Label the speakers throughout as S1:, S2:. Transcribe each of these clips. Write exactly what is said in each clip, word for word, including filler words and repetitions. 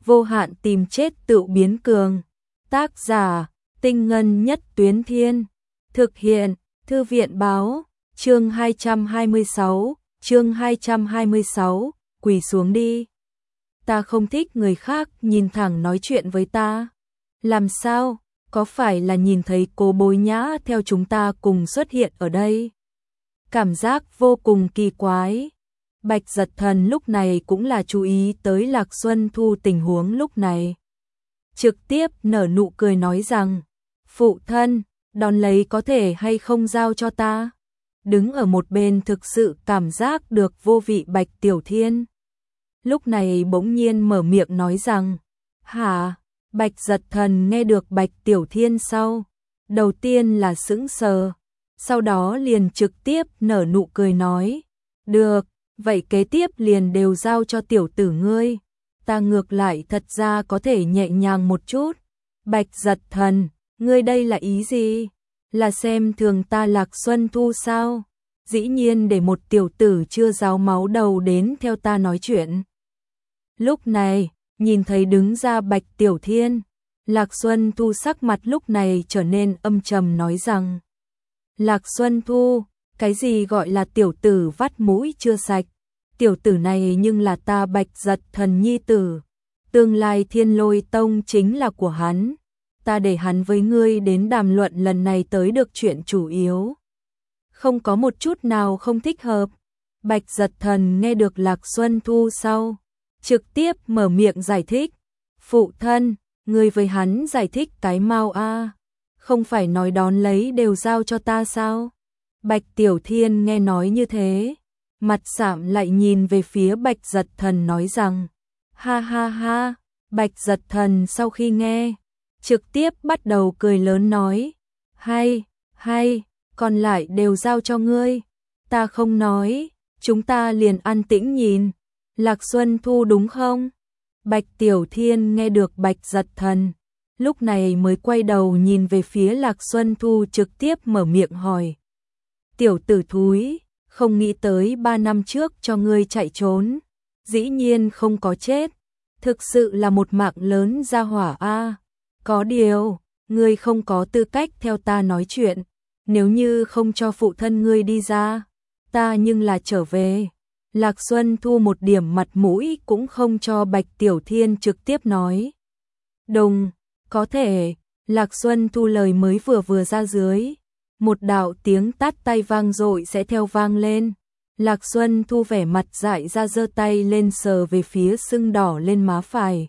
S1: vô hạn tìm chết tự biến cường. Tác giả, Tinh Ngân Nhất Tuyến Thiên. Thực hiện, Thư viện báo, chương hai trăm hai mươi sáu, chương hai trăm hai mươi sáu, quỳ xuống đi. Ta không thích người khác nhìn thẳng nói chuyện với ta. Làm sao, có phải là nhìn thấy Cố Bối Nhã theo chúng ta cùng xuất hiện ở đây? Cảm giác vô cùng kỳ quái. Bạch Giật Thần lúc này cũng là chú ý tới Lạc Xuân Thu tình huống lúc này. Trực tiếp nở nụ cười nói rằng, phụ thân, đón lấy có thể hay không giao cho ta? Đứng ở một bên thực sự cảm giác được vô vị Bạch Tiểu Thiên. Lúc này bỗng nhiên mở miệng nói rằng, hả? Bạch Giật Thần nghe được Bạch Tiểu Thiên sau, đầu tiên là sững sờ, sau đó liền trực tiếp nở nụ cười nói, được, vậy kế tiếp liền đều giao cho tiểu tử ngươi, ta ngược lại thật ra có thể nhẹ nhàng một chút. Bạch Giật Thần, ngươi đây là ý gì? Là xem thường ta Lạc Xuân Thu sao? Dĩ nhiên để một tiểu tử chưa ráo máu đầu đến theo ta nói chuyện. Lúc này, nhìn thấy đứng ra Bạch Tiểu Thiên, Lạc Xuân Thu sắc mặt lúc này trở nên âm trầm nói rằng, Lạc Xuân Thu, cái gì gọi là tiểu tử vắt mũi chưa sạch? Tiểu tử này nhưng là ta Bạch Giật Thần nhi tử, tương lai Thiên Lôi Tông chính là của hắn, ta để hắn với ngươi đến đàm luận lần này tới được chuyện chủ yếu. Không có một chút nào không thích hợp. Bạch Giật Thần nghe được Lạc Xuân Thu sau, trực tiếp mở miệng giải thích, phụ thân, ngươi với hắn giải thích cái mau a, không phải nói đón lấy đều giao cho ta sao? Bạch Tiểu Thiên nghe nói như thế, mặt sạm lại nhìn về phía Bạch Giật Thần nói rằng, ha ha ha. Bạch Giật Thần sau khi nghe, trực tiếp bắt đầu cười lớn nói, hay, hay, còn lại đều giao cho ngươi, ta không nói, chúng ta liền an tĩnh nhìn. Lạc Xuân Thu đúng không? Bạch Tiểu Thiên nghe được Bạch Giật Thần, lúc này mới quay đầu nhìn về phía Lạc Xuân Thu trực tiếp mở miệng hỏi, tiểu tử thúi, không nghĩ tới ba năm trước cho ngươi chạy trốn, dĩ nhiên không có chết, thực sự là một mạng lớn ra hỏa a. Có điều, ngươi không có tư cách theo ta nói chuyện, nếu như không cho phụ thân ngươi đi ra, ta nhưng là trở về. Lạc Xuân Thu một điểm mặt mũi cũng không cho Bạch Tiểu Thiên trực tiếp nói. Đồng, có thể, Lạc Xuân Thu lời mới vừa vừa ra dưới, một đạo tiếng tát tay vang dội sẽ theo vang lên. Lạc Xuân Thu vẻ mặt dại ra giơ tay lên sờ về phía sưng đỏ lên má phải.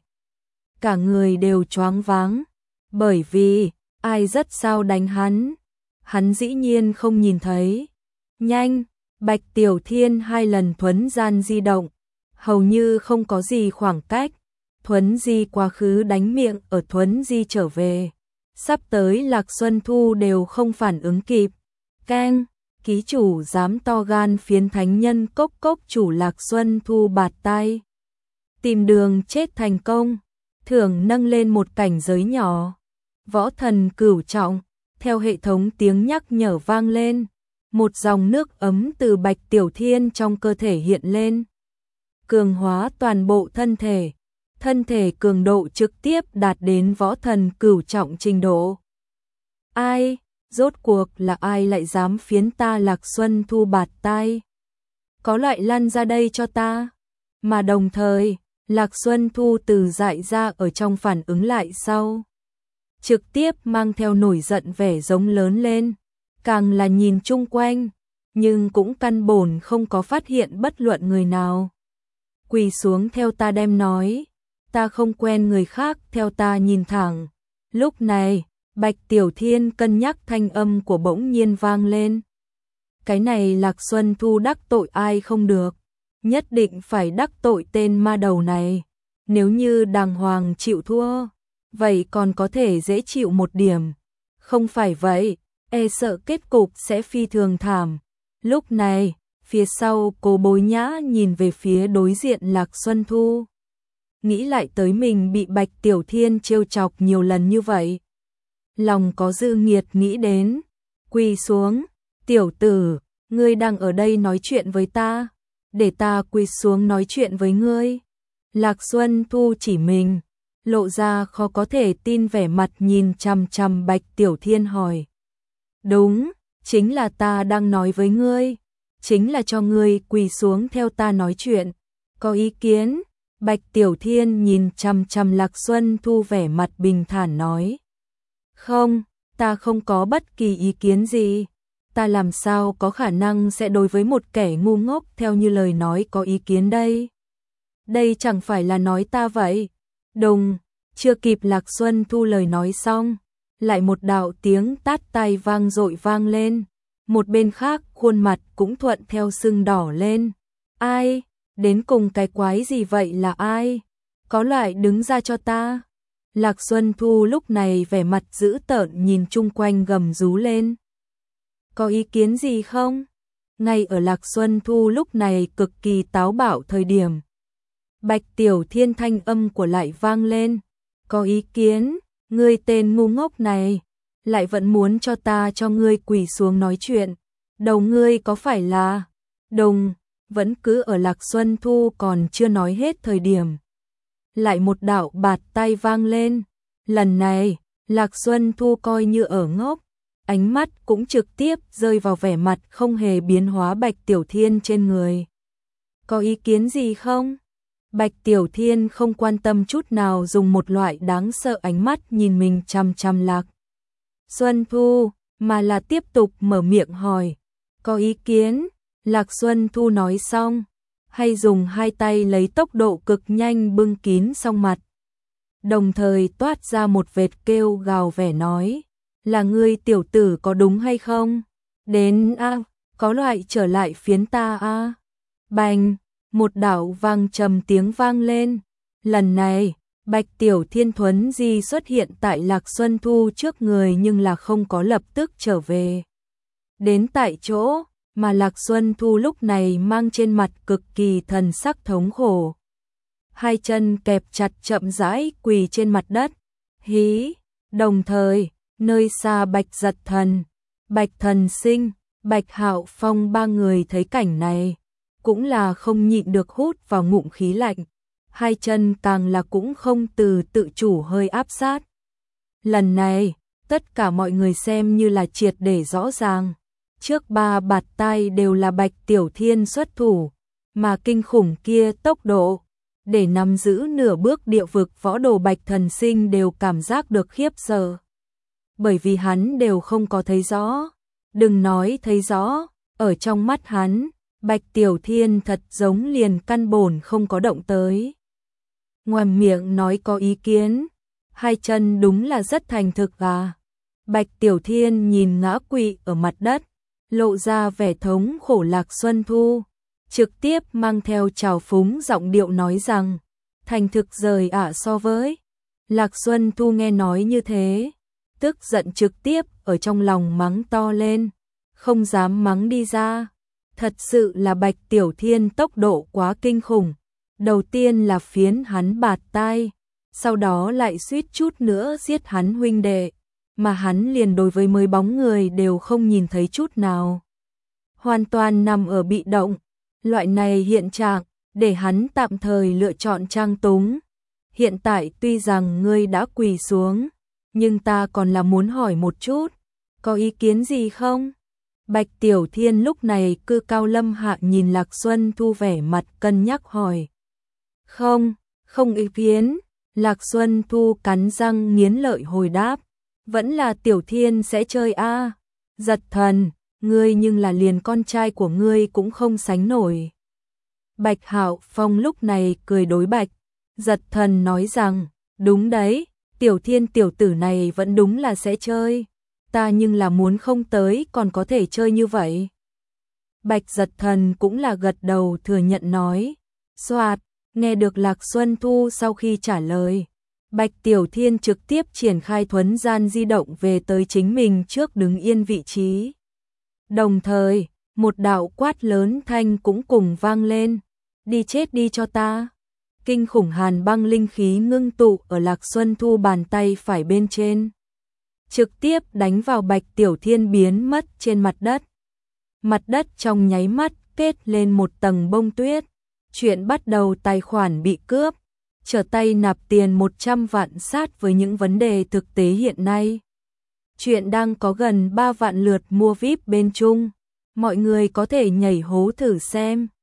S1: Cả người đều choáng váng, bởi vì, ai rất sao đánh hắn, hắn dĩ nhiên không nhìn thấy. Nhanh! Bạch Tiểu Thiên hai lần thuấn gian di động, hầu như không có gì khoảng cách, thuấn di quá khứ đánh miệng ở thuấn di trở về. Sắp tới Lạc Xuân Thu đều không phản ứng kịp. Keng, ký chủ dám to gan phiến thánh nhân cốc cốc chủ Lạc Xuân Thu bạt tai. Tìm đường chết thành công, thưởng nâng lên một cảnh giới nhỏ. Võ thần cửu trọng, theo hệ thống tiếng nhắc nhở vang lên. Một dòng nước ấm từ Bạch Tiểu Thiên trong cơ thể hiện lên, cường hóa toàn bộ thân thể, thân thể cường độ trực tiếp đạt đến võ thần cửu trọng trình độ. Ai, rốt cuộc là ai lại dám phiến ta Lạc Xuân Thu bạt tai? Có loại lăn ra đây cho ta. Mà đồng thời, Lạc Xuân Thu từ dại ra ở trong phản ứng lại sau, trực tiếp mang theo nổi giận vẻ giống lớn lên. Càng là nhìn chung quanh, nhưng cũng căn bổn không có phát hiện bất luận người nào. Quỳ xuống theo ta đem nói, ta không quen người khác theo ta nhìn thẳng. Lúc này, Bạch Tiểu Thiên cân nhắc thanh âm của bỗng nhiên vang lên. Cái này Lạc Xuân Thu đắc tội ai không được, nhất định phải đắc tội tên ma đầu này. Nếu như đàng hoàng chịu thua, vậy còn có thể dễ chịu một điểm. Không phải vậy, e sợ kết cục sẽ phi thường thảm. Lúc này, phía sau Cố Bối Nhã nhìn về phía đối diện Lạc Xuân Thu. Nghĩ lại tới mình bị Bạch Tiểu Thiên trêu chọc nhiều lần như vậy. Lòng có dư nghiệt nghĩ đến. Quỳ xuống, tiểu tử, ngươi đang ở đây nói chuyện với ta. Để ta quỳ xuống nói chuyện với ngươi. Lạc Xuân Thu chỉ mình, lộ ra khó có thể tin vẻ mặt nhìn chằm chằm Bạch Tiểu Thiên hỏi. Đúng, chính là ta đang nói với ngươi, chính là cho ngươi quỳ xuống theo ta nói chuyện, có ý kiến? Bạch Tiểu Thiên nhìn chằm chằm Lạc Xuân Thu vẻ mặt bình thản nói. Không, ta không có bất kỳ ý kiến gì, ta làm sao có khả năng sẽ đối với một kẻ ngu ngốc theo như lời nói có ý kiến đây? Đây chẳng phải là nói ta vậy. Đùng, chưa kịp Lạc Xuân Thu lời nói xong, lại một đạo tiếng tát tai vang dội vang lên, một bên khác khuôn mặt cũng thuận theo sưng đỏ lên. Ai? Đến cùng cái quái gì vậy là ai? Có loại đứng ra cho ta. Lạc Xuân Thu lúc này vẻ mặt dữ tợn nhìn chung quanh gầm rú lên. Có ý kiến gì không? Ngay ở Lạc Xuân Thu lúc này cực kỳ táo bạo thời điểm, Bạch Tiểu Thiên thanh âm của lại vang lên. Có ý kiến, ngươi tên ngu ngốc này, lại vẫn muốn cho ta cho ngươi quỳ xuống nói chuyện. Đầu ngươi có phải là... Đùng, vẫn cứ ở Lạc Xuân Thu còn chưa nói hết thời điểm. Lại một đạo bạt tay vang lên. Lần này, Lạc Xuân Thu coi như ở ngốc, ánh mắt cũng trực tiếp rơi vào vẻ mặt không hề biến hóa Bạch Tiểu Thiên trên người. Có ý kiến gì không? Bạch Tiểu Thiên không quan tâm chút nào dùng một loại đáng sợ ánh mắt nhìn mình chằm chằm Lạc Xuân Thu, mà là tiếp tục mở miệng hỏi. Có ý kiến? Lạc Xuân Thu nói xong, hay dùng hai tay lấy tốc độ cực nhanh bưng kín song mặt. Đồng thời toát ra một vệt kêu gào vẻ nói. Là ngươi tiểu tử có đúng hay không? Đến a, à, có loại trở lại phiến ta a. À. Bành, một đạo vang trầm tiếng vang lên. Lần này, Bạch Tiểu Thiên thuấn di xuất hiện tại Lạc Xuân Thu trước người nhưng là không có lập tức trở về. Đến tại chỗ, mà Lạc Xuân Thu lúc này mang trên mặt cực kỳ thần sắc thống khổ. Hai chân kẹp chặt chậm rãi quỳ trên mặt đất. Hí, đồng thời, nơi xa Bạch Giật Thần, Bạch Thần Sinh, Bạch Hạo Phong ba người thấy cảnh này, cũng là không nhịn được hút vào ngụm khí lạnh, hai chân càng là cũng không từ tự chủ hơi áp sát. Lần này, tất cả mọi người xem như là triệt để rõ ràng, trước ba bạt tai đều là Bạch Tiểu Thiên xuất thủ, mà kinh khủng kia tốc độ, để nắm giữ nửa bước địa vực võ đồ Bạch Thần Sinh đều cảm giác được khiếp sợ. Bởi vì hắn đều không có thấy rõ, đừng nói thấy rõ, ở trong mắt hắn, Bạch Tiểu Thiên thật giống liền căn bổn không có động tới. Ngoàm miệng nói có ý kiến, hai chân đúng là rất thành thực à. Bạch Tiểu Thiên nhìn ngã quỵ ở mặt đất, lộ ra vẻ thống khổ Lạc Xuân Thu, trực tiếp mang theo trào phúng giọng điệu nói rằng, thành thực rời ả à so với. Lạc Xuân Thu nghe nói như thế, tức giận trực tiếp ở trong lòng mắng to lên, không dám mắng đi ra. Thật sự là Bạch Tiểu Thiên tốc độ quá kinh khủng, đầu tiên là phiến hắn bạt tai, sau đó lại suýt chút nữa giết hắn huynh đệ, mà hắn liền đối với mới bóng người đều không nhìn thấy chút nào. Hoàn toàn nằm ở bị động, loại này hiện trạng, để hắn tạm thời lựa chọn trang túng. Hiện tại tuy rằng ngươi đã quỳ xuống, nhưng ta còn là muốn hỏi một chút, có ý kiến gì không? Bạch Tiểu Thiên lúc này cư cao lâm hạ nhìn Lạc Xuân Thu vẻ mặt cân nhắc hỏi. Không, không ý kiến. Lạc Xuân Thu cắn răng nghiến lợi hồi đáp. Vẫn là Tiểu Thiên sẽ chơi a. À. Giật Thần, ngươi nhưng là liền con trai của ngươi cũng không sánh nổi. Bạch Hạo Phong lúc này cười đối Bạch Giật Thần nói rằng, đúng đấy, Tiểu Thiên tiểu tử này vẫn đúng là sẽ chơi. Ta nhưng là muốn không tới còn có thể chơi như vậy. Bạch Giật Thần cũng là gật đầu thừa nhận nói. Soạt, nghe được Lạc Xuân Thu sau khi trả lời, Bạch Tiểu Thiên trực tiếp triển khai thuấn gian di động về tới chính mình trước đứng yên vị trí. Đồng thời, một đạo quát lớn thanh cũng cùng vang lên. Đi chết đi cho ta. Kinh khủng hàn băng linh khí ngưng tụ ở Lạc Xuân Thu bàn tay phải bên trên, trực tiếp đánh vào Bạch Tiểu Thiên biến mất trên mặt đất. Mặt đất trong nháy mắt kết lên một tầng bông tuyết. Chuyện bắt đầu tài khoản bị cướp, trở tay nạp tiền một trăm vạn sát với những vấn đề thực tế hiện nay. Chuyện đang có gần ba vạn lượt mua vi ai pi bên Trung. Mọi người có thể nhảy hố thử xem.